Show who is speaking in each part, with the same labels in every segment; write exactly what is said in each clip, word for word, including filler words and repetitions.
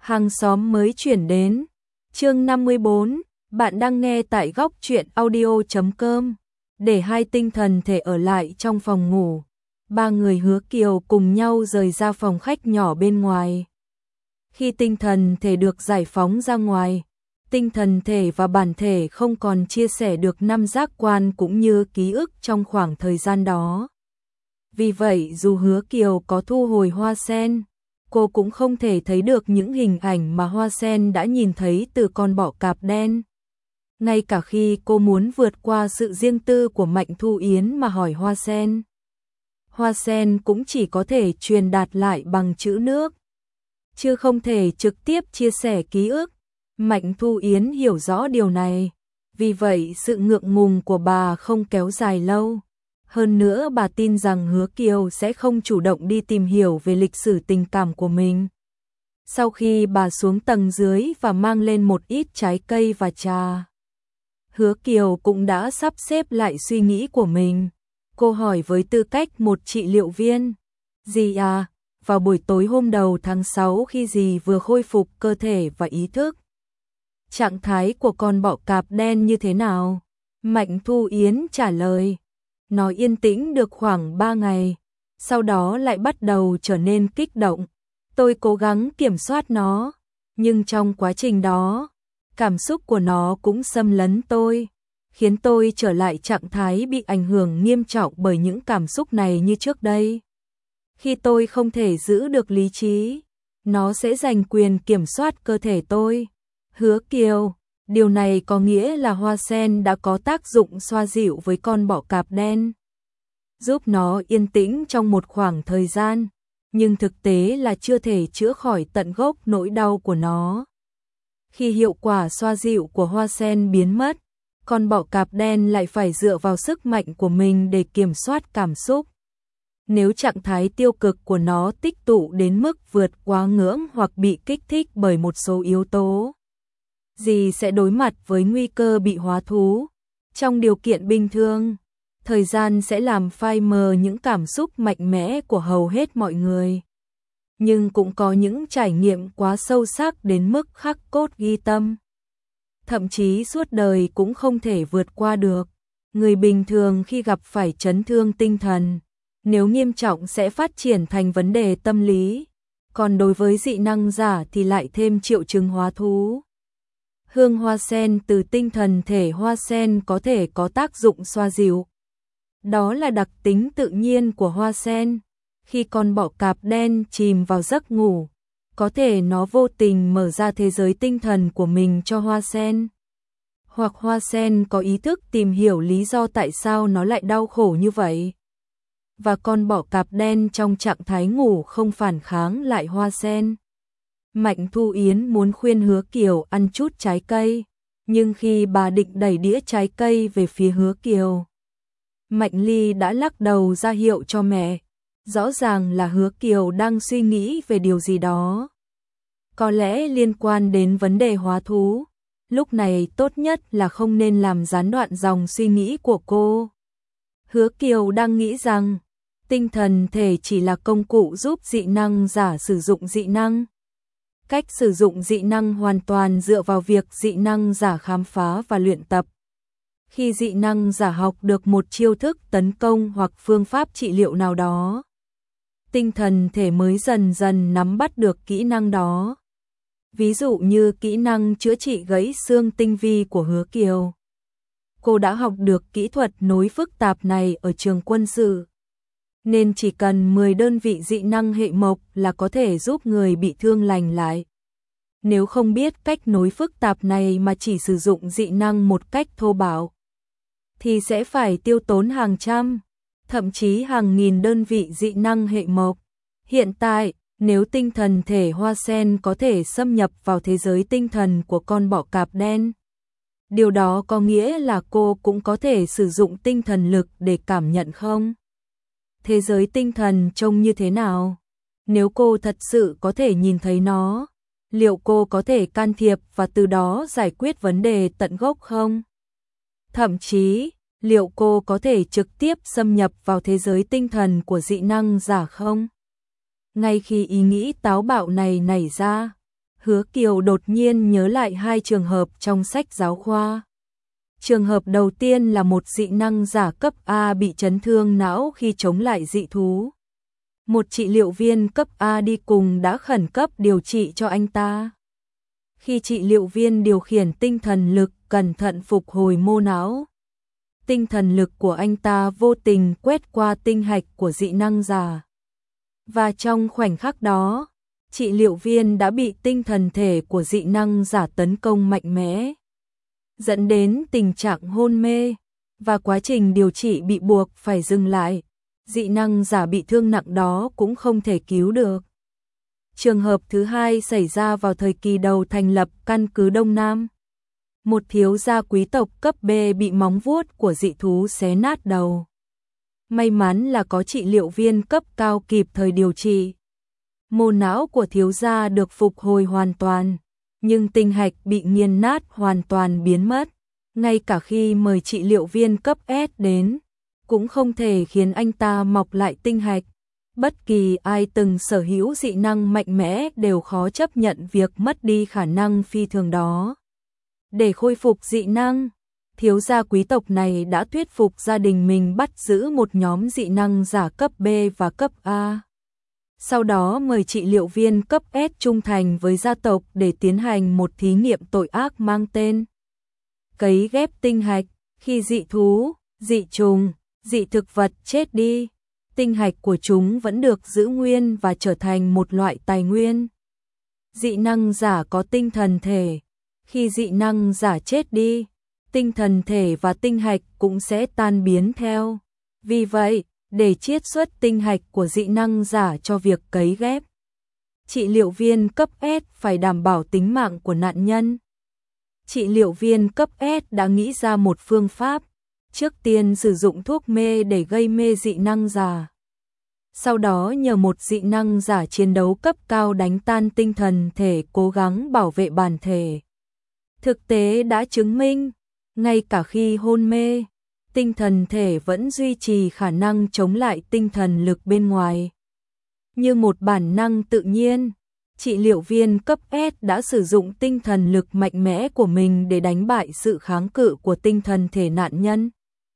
Speaker 1: Hàng xóm mới chuyển đến. Chương năm mươi bốn, bạn đang nghe tại góc truyện audio chấm com. Để hai tinh thần thể ở lại trong phòng ngủ, ba người Hứa Kiều cùng nhau rời ra phòng khách nhỏ bên ngoài. Khi tinh thần thể được giải phóng ra ngoài, tinh thần thể và bản thể không còn chia sẻ được năm giác quan cũng như ký ức trong khoảng thời gian đó. Vì vậy dù Hứa Kiều có thu hồi hoa sen, cô cũng không thể thấy được những hình ảnh mà hoa sen đã nhìn thấy từ con bọ cạp đen. Ngay cả khi cô muốn vượt qua sự riêng tư của Mạnh Thu Yến mà hỏi hoa sen, hoa sen cũng chỉ có thể truyền đạt lại bằng chữ nước, chứ không thể trực tiếp chia sẻ ký ức. Mạnh Thu Yến hiểu rõ điều này, vì vậy sự ngượng ngùng của bà không kéo dài lâu. Hơn nữa bà tin rằng Hứa Kiều sẽ không chủ động đi tìm hiểu về lịch sử tình cảm của mình. Sau khi bà xuống tầng dưới và mang lên một ít trái cây và trà, Hứa Kiều cũng đã sắp xếp lại suy nghĩ của mình. Cô hỏi với tư cách một trị liệu viên: "Dì à, vào buổi tối hôm đầu tháng sáu khi dì vừa khôi phục cơ thể và ý thức, trạng thái của con bọ cạp đen như thế nào?" Mạnh Thu Yến trả lời: "Nó yên tĩnh được khoảng ba ngày, sau đó lại bắt đầu trở nên kích động. Tôi cố gắng kiểm soát nó, nhưng trong quá trình đó, cảm xúc của nó cũng xâm lấn tôi, khiến tôi trở lại trạng thái bị ảnh hưởng nghiêm trọng bởi những cảm xúc này như trước đây. Khi tôi không thể giữ được lý trí, nó sẽ giành quyền kiểm soát cơ thể tôi." Hứa Kiều: "Điều này có nghĩa là hoa sen đã có tác dụng xoa dịu với con bọ cạp đen, giúp nó yên tĩnh trong một khoảng thời gian, nhưng thực tế là chưa thể chữa khỏi tận gốc nỗi đau của nó. Khi hiệu quả xoa dịu của hoa sen biến mất, con bọ cạp đen lại phải dựa vào sức mạnh của mình để kiểm soát cảm xúc. Nếu trạng thái tiêu cực của nó tích tụ đến mức vượt quá ngưỡng hoặc bị kích thích bởi một số yếu tố, dì sẽ đối mặt với nguy cơ bị hóa thú. Trong điều kiện bình thường, thời gian sẽ làm phai mờ những cảm xúc mạnh mẽ của hầu hết mọi người. Nhưng cũng có những trải nghiệm quá sâu sắc đến mức khắc cốt ghi tâm, thậm chí suốt đời cũng không thể vượt qua được. Người bình thường khi gặp phải chấn thương tinh thần, nếu nghiêm trọng sẽ phát triển thành vấn đề tâm lý, còn đối với dị năng giả thì lại thêm triệu chứng hóa thú. Hương hoa sen từ tinh thần thể hoa sen có thể có tác dụng xoa dịu. Đó là đặc tính tự nhiên của hoa sen. Khi con bọ cạp đen chìm vào giấc ngủ, có thể nó vô tình mở ra thế giới tinh thần của mình cho hoa sen. Hoặc hoa sen có ý thức tìm hiểu lý do tại sao nó lại đau khổ như vậy. Và con bọ cạp đen trong trạng thái ngủ không phản kháng lại hoa sen." Mạnh Thu Yến muốn khuyên Hứa Kiều ăn chút trái cây, nhưng khi bà định đẩy đĩa trái cây về phía Hứa Kiều, Mạnh Ly đã lắc đầu ra hiệu cho mẹ. Rõ ràng là Hứa Kiều đang suy nghĩ về điều gì đó, có lẽ liên quan đến vấn đề hóa thú. Lúc này tốt nhất là không nên làm gián đoạn dòng suy nghĩ của cô. Hứa Kiều đang nghĩ rằng tinh thần thể chỉ là công cụ giúp dị năng giả sử dụng dị năng. Cách sử dụng dị năng hoàn toàn dựa vào việc dị năng giả khám phá và luyện tập. Khi dị năng giả học được một chiêu thức tấn công hoặc phương pháp trị liệu nào đó, tinh thần thể mới dần dần nắm bắt được kỹ năng đó. Ví dụ như kỹ năng chữa trị gãy xương tinh vi của Hứa Kiều. Cô đã học được kỹ thuật nối phức tạp này ở trường quân sự, nên chỉ cần mười đơn vị dị năng hệ mộc là có thể giúp người bị thương lành lại. Nếu không biết cách nối phức tạp này mà chỉ sử dụng dị năng một cách thô bạo, thì sẽ phải tiêu tốn hàng trăm, thậm chí hàng nghìn đơn vị dị năng hệ mộc. Hiện tại, nếu tinh thần thể hoa sen có thể xâm nhập vào thế giới tinh thần của con bọ cạp đen, điều đó có nghĩa là cô cũng có thể sử dụng tinh thần lực để cảm nhận không? Thế giới tinh thần trông như thế nào? Nếu cô thật sự có thể nhìn thấy nó, liệu cô có thể can thiệp và từ đó giải quyết vấn đề tận gốc không? Thậm chí, liệu cô có thể trực tiếp xâm nhập vào thế giới tinh thần của dị năng giả không? Ngay khi ý nghĩ táo bạo này nảy ra, Hứa Kiều đột nhiên nhớ lại hai trường hợp trong sách giáo khoa. Trường hợp đầu tiên là một dị năng giả cấp A bị chấn thương não khi chống lại dị thú. Một trị liệu viên cấp A đi cùng đã khẩn cấp điều trị cho anh ta. Khi trị liệu viên điều khiển tinh thần lực cẩn thận phục hồi mô não, tinh thần lực của anh ta vô tình quét qua tinh hạch của dị năng giả. Và trong khoảnh khắc đó, trị liệu viên đã bị tinh thần thể của dị năng giả tấn công mạnh mẽ, dẫn đến tình trạng hôn mê, và quá trình điều trị bị buộc phải dừng lại. Dị năng giả bị thương nặng đó cũng không thể cứu được. Trường hợp thứ hai xảy ra vào thời kỳ đầu thành lập căn cứ Đông Nam. Một thiếu gia quý tộc cấp B bị móng vuốt của dị thú xé nát đầu. May mắn là có trị liệu viên cấp cao kịp thời điều trị. Mô não của thiếu gia được phục hồi hoàn toàn, nhưng tinh hạch bị nghiền nát hoàn toàn biến mất. Ngay cả khi mời trị liệu viên cấp S đến, cũng không thể khiến anh ta mọc lại tinh hạch. Bất kỳ ai từng sở hữu dị năng mạnh mẽ đều khó chấp nhận việc mất đi khả năng phi thường đó. Để khôi phục dị năng, thiếu gia quý tộc này đã thuyết phục gia đình mình bắt giữ một nhóm dị năng giả cấp B và cấp A. Sau đó mời trị liệu viên cấp S trung thành với gia tộc để tiến hành một thí nghiệm tội ác mang tên cấy ghép tinh hạch. Khi dị thú, dị trùng, dị thực vật chết đi, tinh hạch của chúng vẫn được giữ nguyên và trở thành một loại tài nguyên. Dị năng giả có tinh thần thể. Khi dị năng giả chết đi, tinh thần thể và tinh hạch cũng sẽ tan biến theo. Vì vậy, để chiết xuất tinh hạch của dị năng giả cho việc cấy ghép, trị liệu viên cấp S phải đảm bảo tính mạng của nạn nhân. Trị liệu viên cấp S đã nghĩ ra một phương pháp. Trước tiên sử dụng thuốc mê để gây mê dị năng giả. Sau đó nhờ một dị năng giả chiến đấu cấp cao đánh tan tinh thần thể cố gắng bảo vệ bản thể. Thực tế đã chứng minh, ngay cả khi hôn mê, tinh thần thể vẫn duy trì khả năng chống lại tinh thần lực bên ngoài. Như một bản năng tự nhiên, trị liệu viên cấp S đã sử dụng tinh thần lực mạnh mẽ của mình để đánh bại sự kháng cự của tinh thần thể nạn nhân.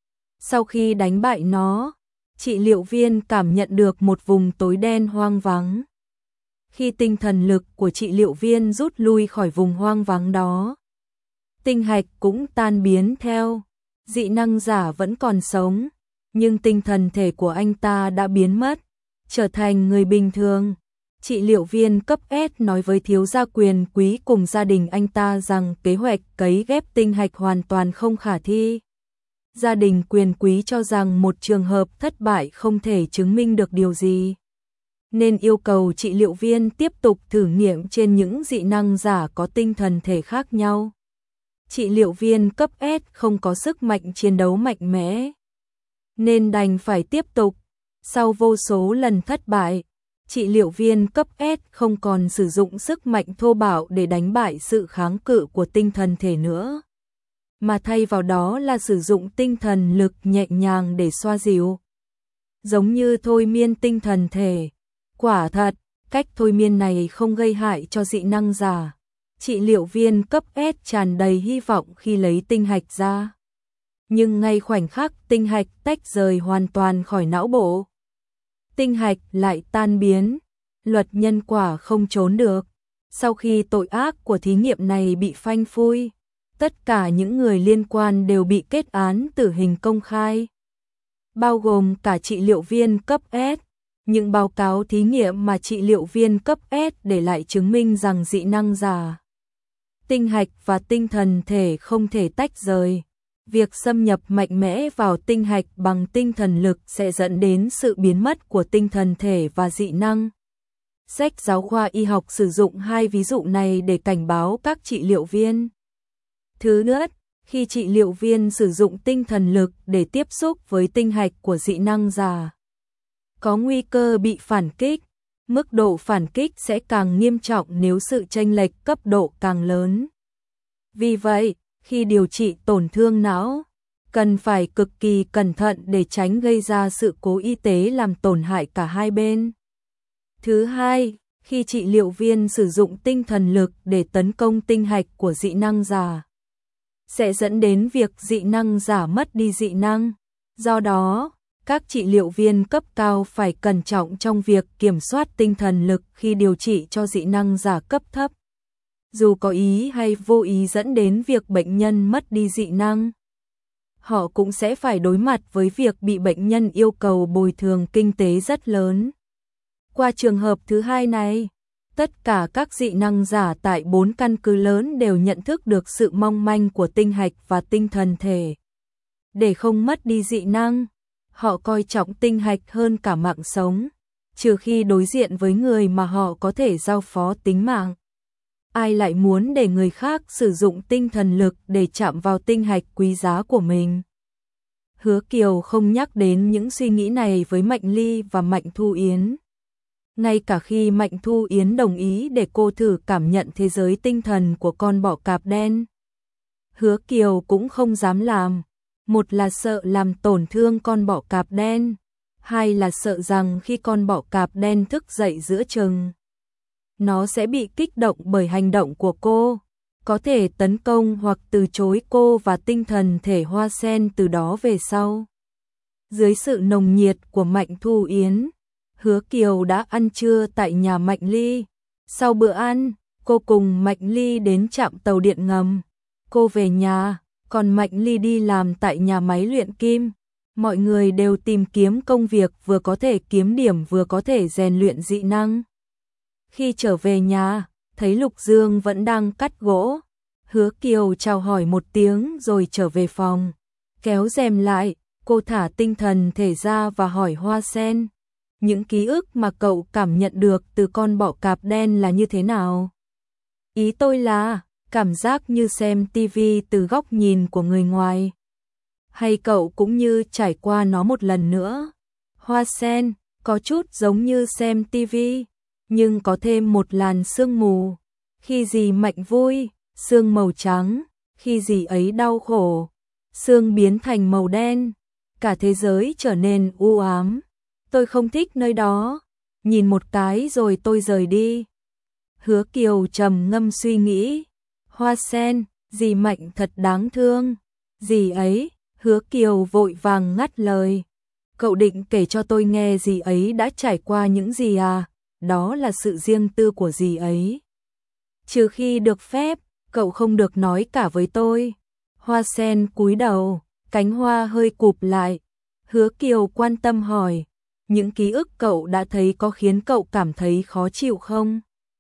Speaker 1: Sau khi đánh bại nó, trị liệu viên cảm nhận được một vùng tối đen hoang vắng. Khi tinh thần lực của trị liệu viên rút lui khỏi vùng hoang vắng đó, tinh hạch cũng tan biến theo. Dị năng giả vẫn còn sống, nhưng tinh thần thể của anh ta đã biến mất, trở thành người bình thường. Trị liệu viên cấp S nói với thiếu gia quyền quý cùng gia đình anh ta rằng kế hoạch cấy ghép tinh hạch hoàn toàn không khả thi. Gia đình quyền quý cho rằng một trường hợp thất bại không thể chứng minh được điều gì, nên yêu cầu trị liệu viên tiếp tục thử nghiệm trên những dị năng giả có tinh thần thể khác nhau. Trị liệu viên cấp S không có sức mạnh chiến đấu mạnh mẽ, nên đành phải tiếp tục. Sau vô số lần thất bại, trị liệu viên cấp S không còn sử dụng sức mạnh thô bạo để đánh bại sự kháng cự của tinh thần thể nữa, mà thay vào đó là sử dụng tinh thần lực nhẹ nhàng để xoa dịu. Giống như thôi miên tinh thần thể. Quả thật, cách thôi miên này không gây hại cho dị năng giả. Trị liệu viên cấp S tràn đầy hy vọng khi lấy tinh hạch ra. Nhưng ngay khoảnh khắc tinh hạch tách rời hoàn toàn khỏi não bộ, tinh hạch lại tan biến. Luật nhân quả không trốn được. Sau khi tội ác của thí nghiệm này bị phanh phui, tất cả những người liên quan đều bị kết án tử hình công khai, bao gồm cả trị liệu viên cấp S. Những báo cáo thí nghiệm mà trị liệu viên cấp S để lại chứng minh rằng dị năng giả, tinh hạch và tinh thần thể không thể tách rời. Việc xâm nhập mạnh mẽ vào tinh hạch bằng tinh thần lực sẽ dẫn đến sự biến mất của tinh thần thể và dị năng. Sách giáo khoa y học sử dụng hai ví dụ này để cảnh báo các trị liệu viên. Thứ nhất, khi trị liệu viên sử dụng tinh thần lực để tiếp xúc với tinh hạch của dị năng giả, có nguy cơ bị phản kích. Mức độ phản kích sẽ càng nghiêm trọng nếu sự chênh lệch cấp độ càng lớn. Vì vậy, khi điều trị tổn thương não, cần phải cực kỳ cẩn thận để tránh gây ra sự cố y tế làm tổn hại cả hai bên. Thứ hai, Khi trị liệu viên sử dụng tinh thần lực để tấn công tinh hạch của dị năng giả, sẽ dẫn đến việc dị năng giả mất đi dị năng. Do đó, các trị liệu viên cấp cao phải cẩn trọng trong việc kiểm soát tinh thần lực khi điều trị cho dị năng giả cấp thấp. Dù có ý hay vô ý dẫn đến việc bệnh nhân mất đi dị năng, họ cũng sẽ phải đối mặt với việc bị bệnh nhân yêu cầu bồi thường kinh tế rất lớn. Qua trường hợp thứ hai này, tất cả các dị năng giả tại bốn căn cứ lớn đều nhận thức được sự mong manh của tinh hạch và tinh thần thể. Để không mất đi dị năng, họ coi trọng tinh hạch hơn cả mạng sống, trừ khi đối diện với người mà họ có thể giao phó tính mạng. Ai lại muốn để người khác sử dụng tinh thần lực để chạm vào tinh hạch quý giá của mình? Hứa Kiều không nhắc đến những suy nghĩ này với Mạnh Ly và Mạnh Thu Yến. Ngay cả khi Mạnh Thu Yến đồng ý để cô thử cảm nhận thế giới tinh thần của con bọ cạp đen, Hứa Kiều cũng không dám làm. Một là sợ làm tổn thương con bọ cạp đen, hai là sợ rằng khi con bọ cạp đen thức dậy giữa chừng, nó sẽ bị kích động bởi hành động của cô, có thể tấn công hoặc từ chối cô và tinh thần thể Hoa Sen từ đó về sau. Dưới sự nồng nhiệt của Mạnh Thu Yến, Hứa Kiều đã ăn trưa tại nhà Mạnh Ly. Sau bữa ăn, cô cùng Mạnh Ly đến trạm tàu điện ngầm. Cô về nhà, còn Mạnh Ly đi làm tại nhà máy luyện kim. Mọi người đều tìm kiếm công việc vừa có thể kiếm điểm vừa có thể rèn luyện dị năng. Khi trở về nhà, thấy Lục Dương vẫn đang cắt gỗ. Hứa Kiều chào hỏi một tiếng rồi trở về phòng. Kéo rèm lại, cô thả tinh thần thể ra và hỏi Hoa Sen. Những ký ức mà cậu cảm nhận được từ con bọ cạp đen là như thế nào? Ý tôi là, cảm giác như xem tivi từ góc nhìn của người ngoài. Hay cậu cũng như trải qua nó một lần nữa? Hoa Sen, có chút giống như xem tivi, nhưng có thêm một làn sương mù. Khi gì Mạnh vui, sương màu trắng, khi gì ấy đau khổ, sương biến thành màu đen. Cả thế giới trở nên u ám. Tôi không thích nơi đó. Nhìn một cái rồi tôi rời đi. Hứa Kiều trầm ngâm suy nghĩ. Hoa Sen, dì Mạnh thật đáng thương. Dì ấy, Hứa Kiều vội vàng ngắt lời. Cậu định kể cho tôi nghe dì ấy đã trải qua những gì à? Đó là sự riêng tư của dì ấy. Trừ khi được phép, cậu không được nói cả với tôi. Hoa Sen cúi đầu, cánh hoa hơi cụp lại. Hứa Kiều quan tâm hỏi. Những ký ức cậu đã thấy có khiến cậu cảm thấy khó chịu không?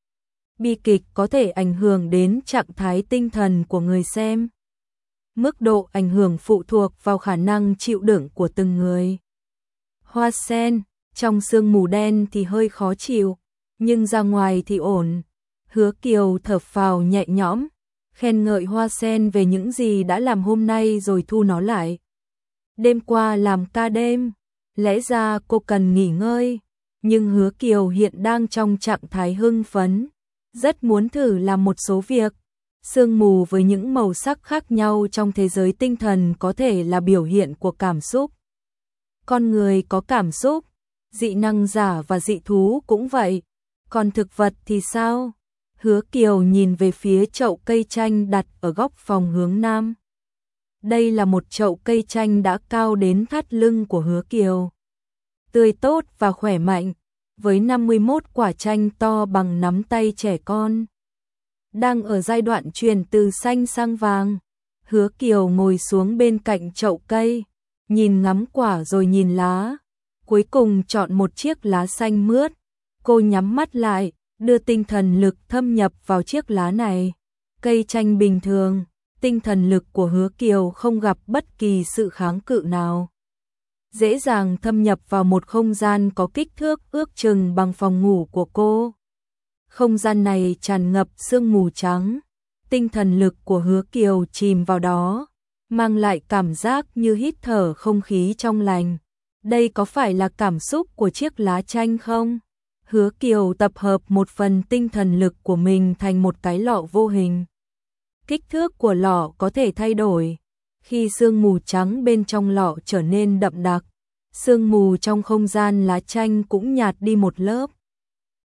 Speaker 1: Bi kịch có thể ảnh hưởng đến trạng thái tinh thần của người xem. Mức độ ảnh hưởng phụ thuộc vào khả năng chịu đựng của từng người. Hoa Sen, trong sương mù đen thì hơi khó chịu, nhưng ra ngoài thì ổn. Hứa Kiều thở phào nhẹ nhõm, khen ngợi Hoa Sen về những gì đã làm hôm nay rồi thu nó lại. Đêm qua làm ca đêm, lẽ ra cô cần nghỉ ngơi, nhưng Hứa Kiều hiện đang trong trạng thái hưng phấn, rất muốn thử làm một số việc. Sương mù với những màu sắc khác nhau trong thế giới tinh thần có thể là biểu hiện của cảm xúc. Con người có cảm xúc, dị năng giả và dị thú cũng vậy. Còn thực vật thì sao? Hứa Kiều nhìn về phía chậu cây chanh đặt ở góc phòng hướng nam. Đây là một chậu cây chanh đã cao đến thắt lưng của Hứa Kiều. Tươi tốt và khỏe mạnh, với năm mươi mốt quả chanh to bằng nắm tay trẻ con. Đang ở giai đoạn chuyển từ xanh sang vàng. Hứa Kiều ngồi xuống bên cạnh chậu cây, nhìn ngắm quả rồi nhìn lá. Cuối cùng chọn một chiếc lá xanh mướt. Cô nhắm mắt lại, đưa tinh thần lực thâm nhập vào chiếc lá này. Cây chanh bình thường, tinh thần lực của Hứa Kiều không gặp bất kỳ sự kháng cự nào. Dễ dàng thâm nhập vào một không gian có kích thước ước chừng bằng phòng ngủ của cô. Không gian này tràn ngập sương mù trắng. Tinh thần lực của Hứa Kiều chìm vào đó, mang lại cảm giác như hít thở không khí trong lành. Đây có phải là cảm xúc của chiếc lá chanh không? Hứa Kiều tập hợp một phần tinh thần lực của mình thành một cái lọ vô hình. Kích thước của lọ có thể thay đổi. Khi sương mù trắng bên trong lọ trở nên đậm đặc, sương mù trong không gian lá chanh cũng nhạt đi một lớp.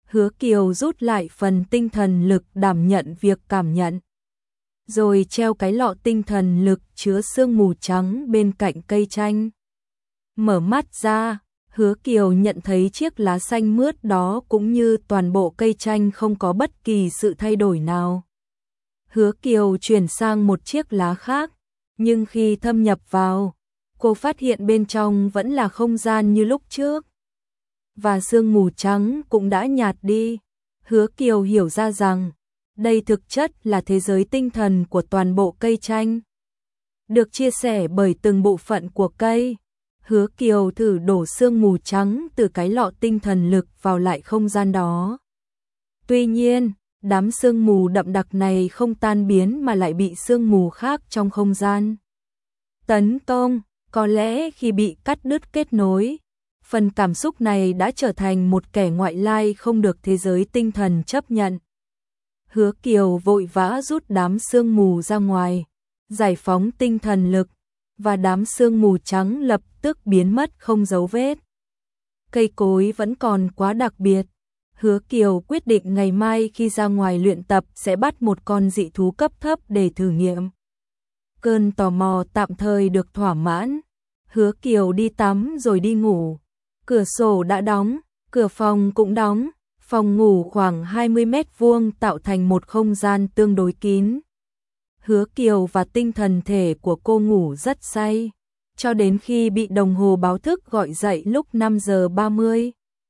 Speaker 1: Hứa Kiều rút lại phần tinh thần lực đảm nhận việc cảm nhận. Rồi treo cái lọ tinh thần lực chứa sương mù trắng bên cạnh cây chanh. Mở mắt ra, Hứa Kiều nhận thấy chiếc lá xanh mướt đó cũng như toàn bộ cây chanh không có bất kỳ sự thay đổi nào. Hứa Kiều chuyển sang một chiếc lá khác, nhưng khi thâm nhập vào, cô phát hiện bên trong vẫn là không gian như lúc trước. Và sương mù trắng cũng đã nhạt đi. Hứa Kiều hiểu ra rằng, đây thực chất là thế giới tinh thần của toàn bộ cây chanh, được chia sẻ bởi từng bộ phận của cây. Hứa Kiều thử đổ sương mù trắng từ cái lọ tinh thần lực vào lại không gian đó. Tuy nhiên, đám sương mù đậm đặc này không tan biến mà lại bị sương mù khác trong không gian tấn công. Có lẽ khi bị cắt đứt kết nối, phần cảm xúc này đã trở thành một kẻ ngoại lai không được thế giới tinh thần chấp nhận. Hứa Kiều vội vã rút đám sương mù ra ngoài, giải phóng tinh thần lực, và đám sương mù trắng lập tức biến mất không dấu vết. Cây cối vẫn còn quá đặc biệt. Hứa Kiều quyết định ngày mai khi ra ngoài luyện tập sẽ bắt một con dị thú cấp thấp để thử nghiệm. Cơn tò mò tạm thời được thỏa mãn. Hứa Kiều đi tắm rồi đi ngủ. Cửa sổ đã đóng, cửa phòng cũng đóng. Phòng ngủ khoảng hai mươi mét vuông tạo thành một không gian tương đối kín. Hứa Kiều và tinh thần thể của cô ngủ rất say, cho đến khi bị đồng hồ báo thức gọi dậy lúc năm giờ ba mươi.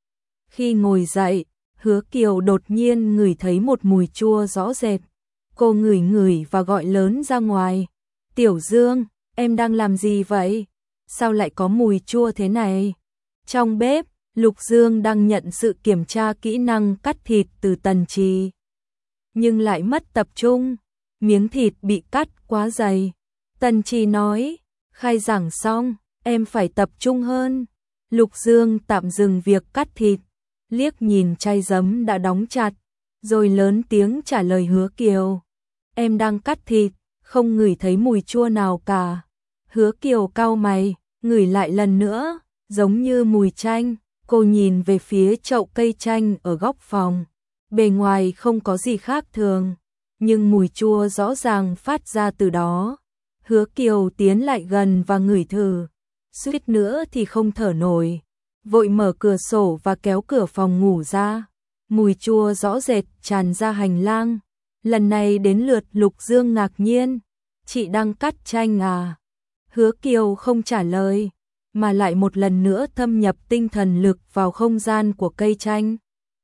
Speaker 1: Khi ngồi dậy, Hứa Kiều đột nhiên ngửi thấy một mùi chua rõ rệt. Cô ngửi ngửi và gọi lớn ra ngoài. Tiểu Dương, em đang làm gì vậy? Sao lại có mùi chua thế này? Trong bếp, Lục Dương đang nhận sự kiểm tra kỹ năng cắt thịt từ Tần Trì. Nhưng lại mất tập trung, miếng thịt bị cắt quá dày. Tần Trì nói, khai giảng xong, em phải tập trung hơn. Lục Dương tạm dừng việc cắt thịt, liếc nhìn chai giấm đã đóng chặt, rồi lớn tiếng trả lời Hứa Kiều. Em đang cắt thịt, không ngửi thấy mùi chua nào cả. Hứa Kiều cau mày, ngửi lại lần nữa, giống như mùi chanh. Cô nhìn về phía chậu cây chanh ở góc phòng. Bề ngoài không có gì khác thường, nhưng mùi chua rõ ràng phát ra từ đó. Hứa Kiều tiến lại gần và ngửi thử. Suýt nữa thì không thở nổi. Vội mở cửa sổ và kéo cửa phòng ngủ ra. Mùi chua rõ rệt tràn ra hành lang. Lần này đến lượt Lục Dương ngạc nhiên. Chị đang cắt chanh à? Hứa Kiều không trả lời, mà lại một lần nữa thâm nhập tinh thần lực vào không gian của cây chanh.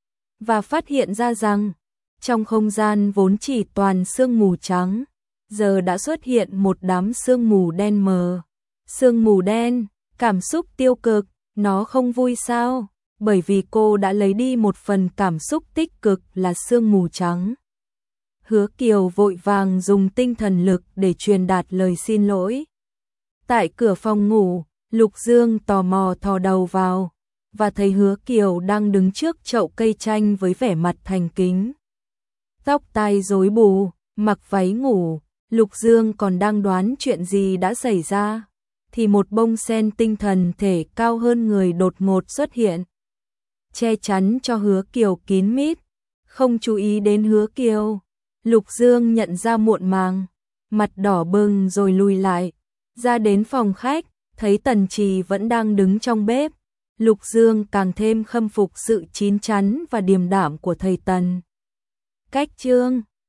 Speaker 1: Và phát hiện ra rằng, trong không gian vốn chỉ toàn sương mù trắng, giờ đã xuất hiện một đám sương mù đen mờ. Sương mù đen, cảm xúc tiêu cực, nó không vui sao? Bởi vì cô đã lấy đi một phần cảm xúc tích cực là sương mù trắng. Hứa Kiều vội vàng dùng tinh thần lực để truyền đạt lời xin lỗi. Tại cửa phòng ngủ, Lục Dương tò mò thò đầu vào, và thấy Hứa Kiều đang đứng trước chậu cây chanh với vẻ mặt thành kính. Tóc tai rối bù, mặc váy ngủ, Lục Dương còn đang đoán chuyện gì đã xảy ra, thì một bông sen tinh thần thể cao hơn người đột ngột xuất hiện, che chắn cho Hứa Kiều kín mít. Không chú ý đến Hứa Kiều, Lục Dương nhận ra muộn màng, mặt đỏ bừng rồi lùi lại, ra đến phòng khách. Thấy Tần Trì vẫn đang đứng trong bếp, Lục Dương càng thêm khâm phục sự chín chắn và điềm đạm của thầy Tần. Cách chương